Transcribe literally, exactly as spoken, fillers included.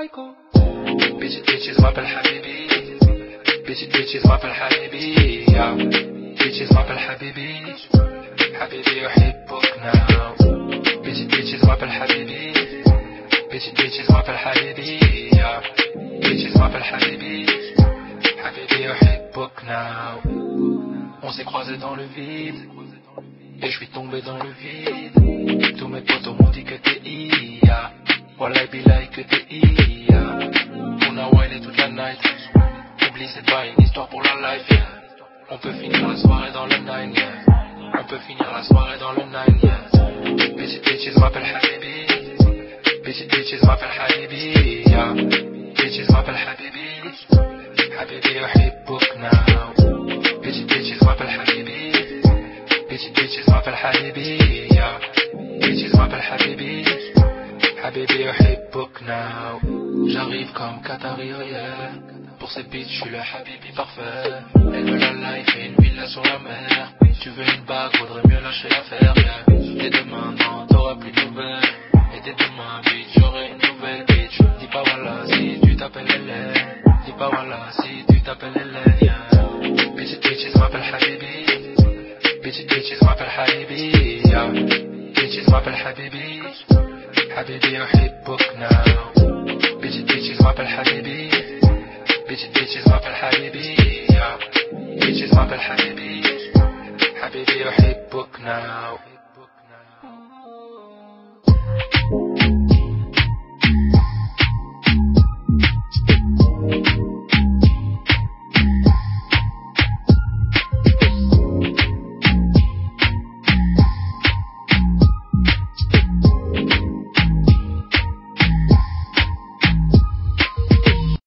psycho. Bitches, bitches m'appelle Habibi. Bitches, bitches m'appelle Habibi. Yeah. Bitches m'appelle Habibi. Habibi أحبك now. Bitches, bitches m'appelle Habibi. Bitches, bitches m'appelle Habibi. Yeah. Bitches m'appelle Habibi. Habibi أحبك now. On s'est croisés dans le vide. Et je suis tombé dans le vide. Tous mes potos m'ont dit que t'es I A. Wallah billahi que t'es I A. On a wainé toute la night. Oublie c'est pas une histoire pour la life, yeah. On peut finir la soirée dans le nine, yeah. On peut finir la soirée dans le nine, yeah. Bitches, bitches m'appelle Habibi. Bitches, bitches m'appelle Habibi, yeah. Bitches m'appelle Habibi. Habibi أحبك now. Bitches, bitches m'appelle Habibi. Bitches, bitches m'appelle Habibi, yeah. Bitches m'appelle Habibi. Habibi أحبك now. J'arrive comme Qatari, yeah. Pour ces bitches, je suis le Habibi parfait. Elle veut la life et une villa sur la mer. Tu veux une bague, vaudrait mieux lâcher l'affaire, yeah. Dès demain, non, t'auras plus de nouvelles. Et dès demain, bitch, j'aurai une nouvelle bitch. Dis pas voilà si tu t'appelles Hélène. Dis pas voilà si tu t'appelles Hélène, yeah. Bitches, bitches m'appelle Habibi. Bitches, bitches m'appelle Habibi, yeah. Bitches m'appelle Habibi. Habibi أحبك now. Bitches, bitches m'appelle Habibi. Bitches, bitches m'appelle Habibi, yeah. Bitches m'appelle Habibi. Habibi أحبك now.